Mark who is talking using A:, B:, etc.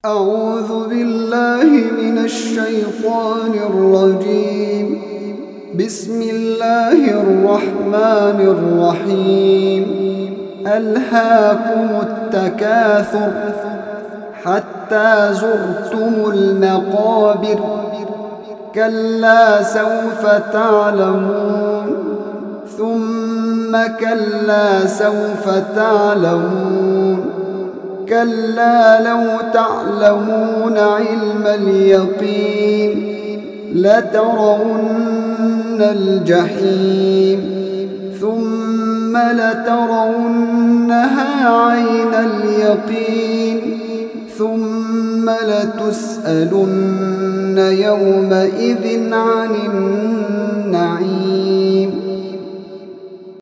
A: أعوذ بالله من الشيطان الرجيم. بسم الله الرحمن الرحيم. ألهاكم التكاثر حتى زرتم المقابر. كلا سوف تعلمون ثم كلا سوف تعلمون. كلا لو تعلمون علم اليقين لترون الجحيم ثم لترونها عين اليقين ثم لتسألن يومئذ عن النعيم.